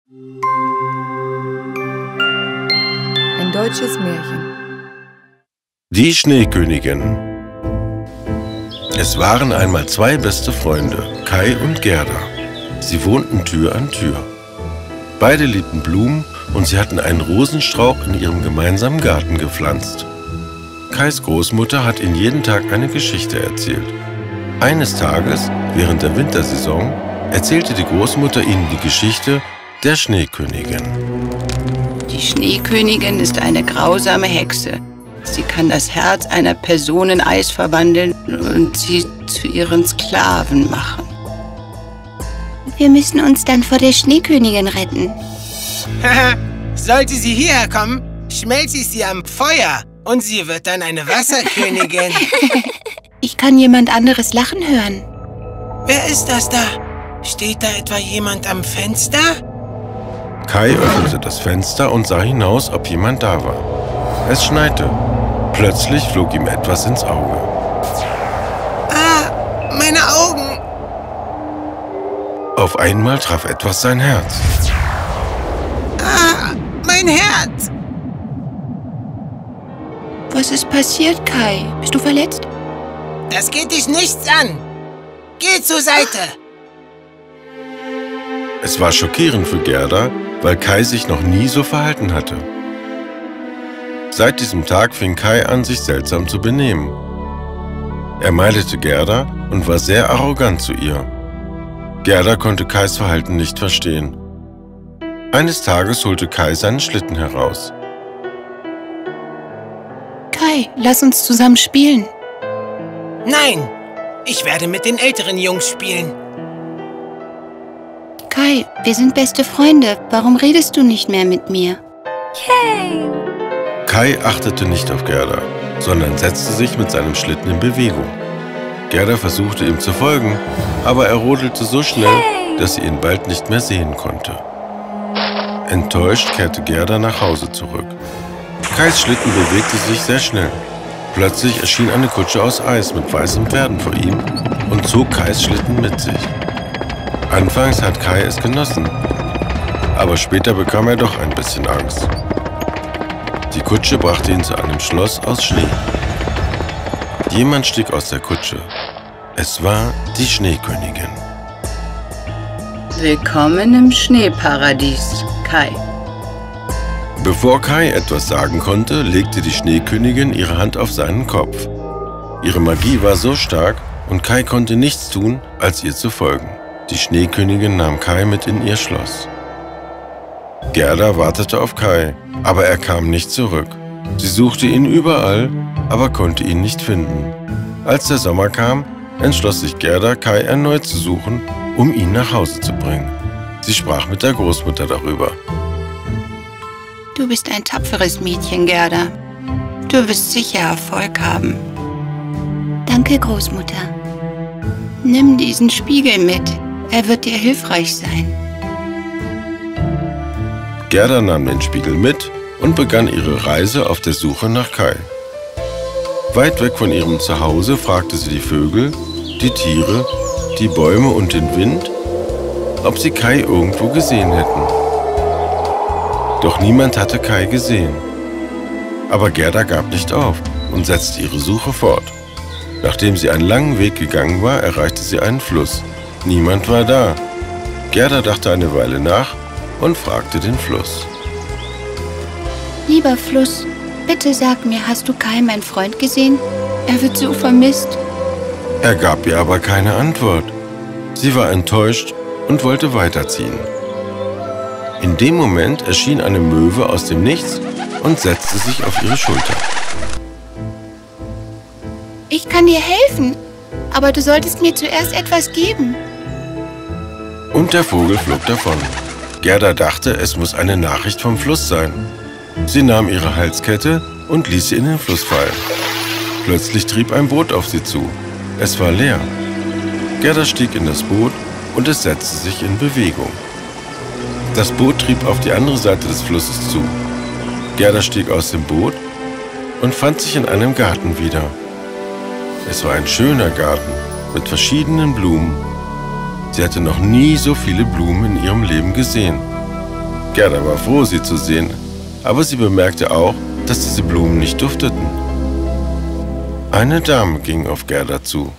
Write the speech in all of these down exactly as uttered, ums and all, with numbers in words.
Ein deutsches Märchen. Die Schneekönigin. Es waren einmal zwei beste Freunde, Kai und Gerda. Sie wohnten Tür an Tür. Beide liebten Blumen und sie hatten einen Rosenstrauch in ihrem gemeinsamen Garten gepflanzt. Kais Großmutter hat ihnen jeden Tag eine Geschichte erzählt. Eines Tages, während der Wintersaison, erzählte die Großmutter ihnen die Geschichte der Schneekönigin. Die Schneekönigin ist eine grausame Hexe. Sie kann das Herz einer Person in Eis verwandeln und sie zu ihren Sklaven machen. Wir müssen uns dann vor der Schneekönigin retten. Sollte sie hierher kommen, schmelze ich sie am Feuer und sie wird dann eine Wasserkönigin. Ich kann jemand anderes lachen hören. Wer ist das da? Steht da etwa jemand am Fenster? Kai öffnete das Fenster und sah hinaus, ob jemand da war. Es schneite. Plötzlich flog ihm etwas ins Auge. Ah, meine Augen! Auf einmal traf etwas sein Herz. Ah, mein Herz! Was ist passiert, Kai? Bist du verletzt? Das geht dich nichts an! Geh zur Seite! Es war schockierend für Gerda, weil Kai sich noch nie so verhalten hatte. Seit diesem Tag fing Kai an, sich seltsam zu benehmen. Er meidete Gerda und war sehr arrogant zu ihr. Gerda konnte Kais Verhalten nicht verstehen. Eines Tages holte Kai seinen Schlitten heraus. Kai, lass uns zusammen spielen. Nein, ich werde mit den älteren Jungs spielen. Kai, wir sind beste Freunde. Warum redest du nicht mehr mit mir? Yay! Kai achtete nicht auf Gerda, sondern setzte sich mit seinem Schlitten in Bewegung. Gerda versuchte ihm zu folgen, aber er rodelte so schnell, Yay! dass sie ihn bald nicht mehr sehen konnte. Enttäuscht kehrte Gerda nach Hause zurück. Kais Schlitten bewegte sich sehr schnell. Plötzlich erschien eine Kutsche aus Eis mit weißen Pferden vor ihm und zog Kais Schlitten mit sich. Anfangs hat Kai es genossen, aber später bekam er doch ein bisschen Angst. Die Kutsche brachte ihn zu einem Schloss aus Schnee. Jemand stieg aus der Kutsche. Es war die Schneekönigin. Willkommen im Schneeparadies, Kai. Bevor Kai etwas sagen konnte, legte die Schneekönigin ihre Hand auf seinen Kopf. Ihre Magie war so stark und Kai konnte nichts tun, als ihr zu folgen. Die Schneekönigin nahm Kai mit in ihr Schloss. Gerda wartete auf Kai, aber er kam nicht zurück. Sie suchte ihn überall, aber konnte ihn nicht finden. Als der Sommer kam, entschloss sich Gerda, Kai erneut zu suchen, um ihn nach Hause zu bringen. Sie sprach mit der Großmutter darüber. Du bist ein tapferes Mädchen, Gerda. Du wirst sicher Erfolg haben. Danke, Großmutter. Nimm diesen Spiegel mit. Er wird dir hilfreich sein. Gerda nahm den Spiegel mit und begann ihre Reise auf der Suche nach Kai. Weit weg von ihrem Zuhause fragte sie die Vögel, die Tiere, die Bäume und den Wind, ob sie Kai irgendwo gesehen hätten. Doch niemand hatte Kai gesehen. Aber Gerda gab nicht auf und setzte ihre Suche fort. Nachdem sie einen langen Weg gegangen war, erreichte sie einen Fluss. Niemand war da. Gerda dachte eine Weile nach und fragte den Fluss. Lieber Fluss, bitte sag mir, hast du Kai, mein Freund, gesehen? Er wird so vermisst. Er gab ihr aber keine Antwort. Sie war enttäuscht und wollte weiterziehen. In dem Moment erschien eine Möwe aus dem Nichts und setzte sich auf ihre Schulter. Ich kann dir helfen, aber du solltest mir zuerst etwas geben. Und der Vogel flog davon. Gerda dachte, es muss eine Nachricht vom Fluss sein. Sie nahm ihre Halskette und ließ sie in den Fluss fallen. Plötzlich trieb ein Boot auf sie zu. Es war leer. Gerda stieg in das Boot und es setzte sich in Bewegung. Das Boot trieb auf die andere Seite des Flusses zu. Gerda stieg aus dem Boot und fand sich in einem Garten wieder. Es war ein schöner Garten mit verschiedenen Blumen. Sie hatte noch nie so viele Blumen in ihrem Leben gesehen. Gerda war froh, sie zu sehen, aber sie bemerkte auch, dass diese Blumen nicht dufteten. Eine Dame ging auf Gerda zu.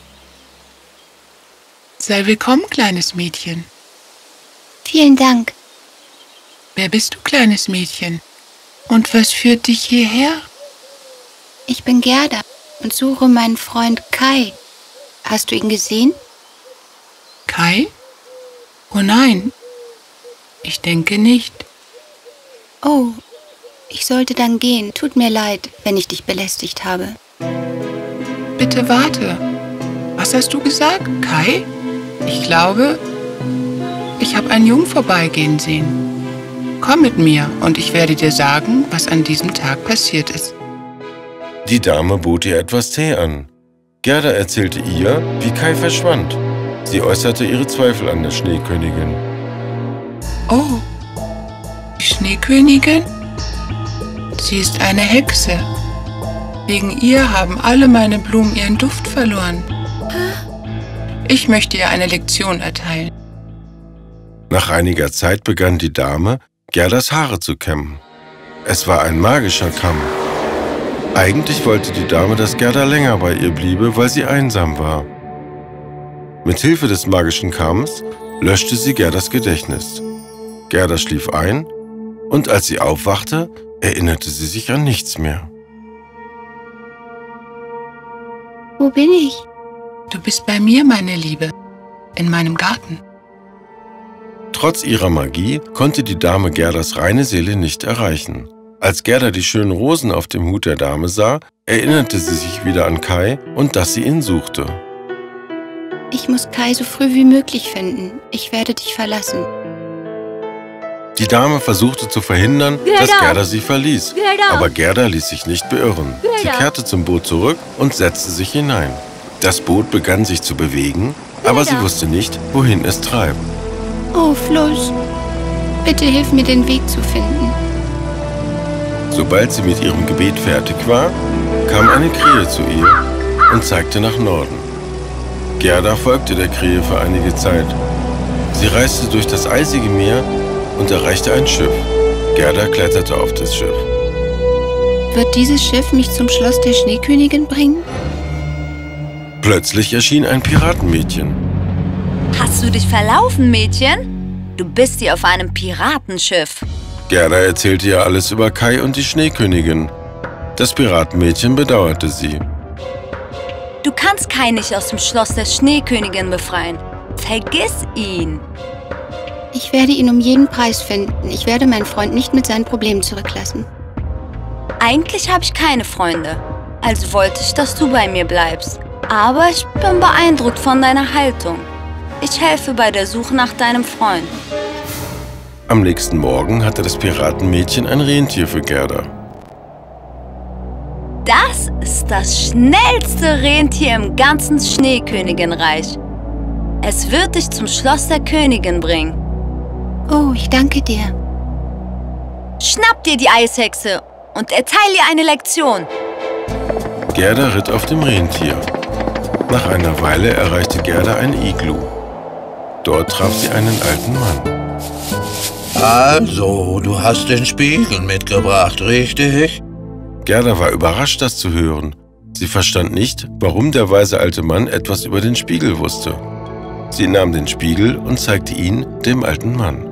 Sei willkommen, kleines Mädchen. Vielen Dank. Wer bist du, kleines Mädchen? Und was führt dich hierher? Ich bin Gerda und suche meinen Freund Kai. Hast du ihn gesehen? Kai? Oh nein, ich denke nicht. Oh, ich sollte dann gehen. Tut mir leid, wenn ich dich belästigt habe. Bitte warte. Was hast du gesagt, Kai? Ich glaube, ich habe einen Jungen vorbeigehen sehen. Komm mit mir und ich werde dir sagen, was an diesem Tag passiert ist. Die Dame bot ihr etwas Tee an. Gerda erzählte ihr, wie Kai verschwand. Sie äußerte ihre Zweifel an der Schneekönigin. Oh, die Schneekönigin? Sie ist eine Hexe. Wegen ihr haben alle meine Blumen ihren Duft verloren. Ich möchte ihr eine Lektion erteilen. Nach einiger Zeit begann die Dame, Gerdas Haare zu kämmen. Es war ein magischer Kamm. Eigentlich wollte die Dame, dass Gerda länger bei ihr bliebe, weil sie einsam war. Mit Hilfe des magischen Kamms löschte sie Gerdas Gedächtnis. Gerda schlief ein und als sie aufwachte, erinnerte sie sich an nichts mehr. Wo bin ich? Du bist bei mir, meine Liebe, in meinem Garten. Trotz ihrer Magie konnte die Dame Gerdas reine Seele nicht erreichen. Als Gerda die schönen Rosen auf dem Hut der Dame sah, erinnerte sie sich wieder an Kai und dass sie ihn suchte. Ich muss Kai so früh wie möglich finden. Ich werde dich verlassen. Die Dame versuchte zu verhindern, Gerda! dass Gerda sie verließ. Gerda! Aber Gerda ließ sich nicht beirren. Sie Gerda! kehrte zum Boot zurück und setzte sich hinein. Das Boot begann sich zu bewegen, aber sie Gerda! wusste nicht, wohin es treibt. Oh, Fluss, bitte hilf mir, den Weg zu finden. Sobald sie mit ihrem Gebet fertig war, kam eine Krähe zu ihr und zeigte nach Norden. Gerda folgte der Krähe für einige Zeit. Sie reiste durch das eisige Meer und erreichte ein Schiff. Gerda kletterte auf das Schiff. Wird dieses Schiff mich zum Schloss der Schneekönigin bringen? Plötzlich erschien ein Piratenmädchen. Hast du dich verlaufen, Mädchen? Du bist hier auf einem Piratenschiff. Gerda erzählte ihr alles über Kai und die Schneekönigin. Das Piratenmädchen bedauerte sie. Du kannst Kai nicht aus dem Schloss der Schneekönigin befreien. Vergiss ihn. Ich werde ihn um jeden Preis finden. Ich werde meinen Freund nicht mit seinen Problemen zurücklassen. Eigentlich habe ich keine Freunde. Also wollte ich, dass du bei mir bleibst. Aber ich bin beeindruckt von deiner Haltung. Ich helfe bei der Suche nach deinem Freund. Am nächsten Morgen hatte das Piratenmädchen ein Rentier für Gerda. Das ist das schnellste Rentier im ganzen Schneeköniginreich. Es wird dich zum Schloss der Königin bringen. Oh, ich danke dir. Schnapp dir die Eishexe und erteile ihr eine Lektion. Gerda ritt auf dem Rentier. Nach einer Weile erreichte Gerda ein Iglu. Dort traf sie einen alten Mann. Also, du hast den Spiegel mitgebracht, richtig? Gerda war überrascht, das zu hören. Sie verstand nicht, warum der weise alte Mann etwas über den Spiegel wusste. Sie nahm den Spiegel und zeigte ihn dem alten Mann.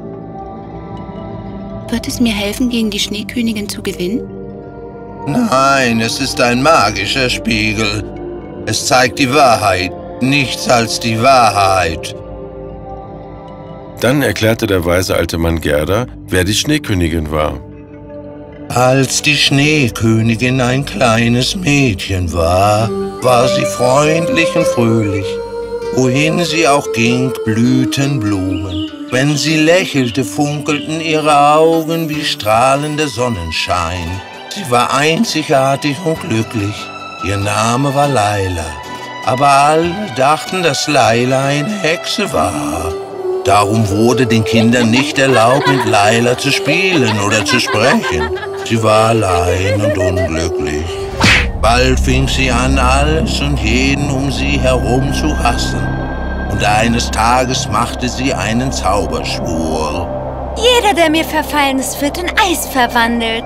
Wird es mir helfen, gegen die Schneekönigin zu gewinnen? Nein, es ist ein magischer Spiegel. Es zeigt die Wahrheit, nichts als die Wahrheit. Dann erklärte der weise alte Mann Gerda, wer die Schneekönigin war. Als die Schneekönigin ein kleines Mädchen war, war sie freundlich und fröhlich. Wohin sie auch ging, blühten Blumen. Wenn sie lächelte, funkelten ihre Augen wie strahlender Sonnenschein. Sie war einzigartig und glücklich. Ihr Name war Laila. Aber alle dachten, dass Laila eine Hexe war. Darum wurde den Kindern nicht erlaubt, mit Laila zu spielen oder zu sprechen. Sie war allein und unglücklich. Bald fing sie an, alles und jeden um sie herum zu hassen. Und eines Tages machte sie einen Zauberschwur. Jeder, der mir verfallen ist, wird in Eis verwandelt.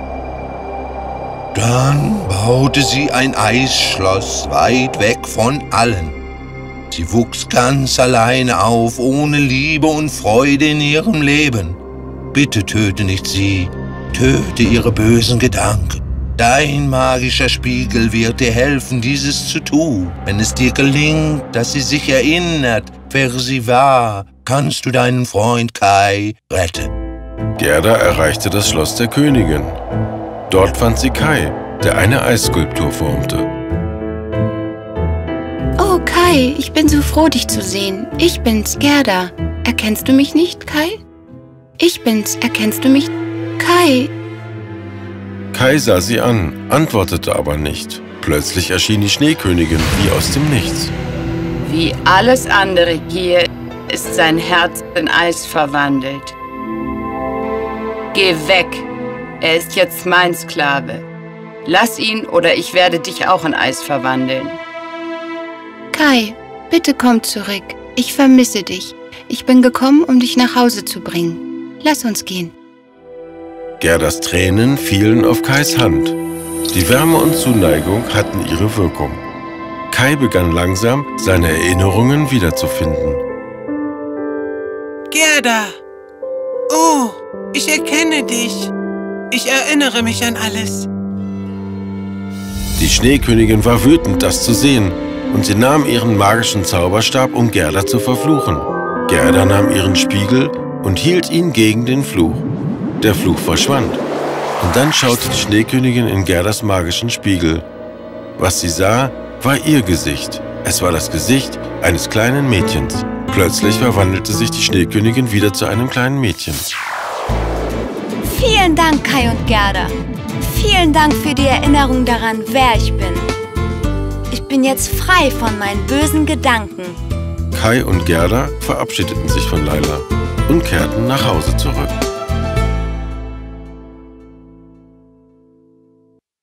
Dann baute sie ein Eisschloss weit weg von allen. Sie wuchs ganz alleine auf, ohne Liebe und Freude in ihrem Leben. Bitte töte nicht sie, töte ihre bösen Gedanken. Dein magischer Spiegel wird dir helfen, dieses zu tun. Wenn es dir gelingt, dass sie sich erinnert, wer sie war, kannst du deinen Freund Kai retten. Gerda erreichte das Schloss der Königin. Dort fand sie Kai, der eine Eisskulptur formte. Oh, Kai, ich bin so froh, dich zu sehen. Ich bin's, Gerda. Erkennst du mich nicht, Kai? Ich bin's. Erkennst du mich? Kai. Kai sah sie an, antwortete aber nicht. Plötzlich erschien die Schneekönigin wie aus dem Nichts. Wie alles andere hier ist sein Herz in Eis verwandelt. Geh weg. Er ist jetzt mein Sklave. Lass ihn, oder ich werde dich auch in Eis verwandeln. Kai, bitte komm zurück. Ich vermisse dich. Ich bin gekommen, um dich nach Hause zu bringen. Lass uns gehen. Gerdas Tränen fielen auf Kais Hand. Die Wärme und Zuneigung hatten ihre Wirkung. Kai begann langsam, seine Erinnerungen wiederzufinden. Gerda! Oh, ich erkenne dich. Ich erinnere mich an alles. Die Schneekönigin war wütend, das zu sehen, und sie nahm ihren magischen Zauberstab, um Gerda zu verfluchen. Gerda nahm ihren Spiegel und hielt ihn gegen den Fluch. Der Fluch verschwand. Und dann schaute die Schneekönigin in Gerdas magischen Spiegel. Was sie sah, war ihr Gesicht. Es war das Gesicht eines kleinen Mädchens. Plötzlich verwandelte sich die Schneekönigin wieder zu einem kleinen Mädchen. Vielen Dank, Kai und Gerda. Vielen Dank für die Erinnerung daran, wer ich bin. Ich bin jetzt frei von meinen bösen Gedanken. Kai und Gerda verabschiedeten sich von Laila und kehrten nach Hause zurück.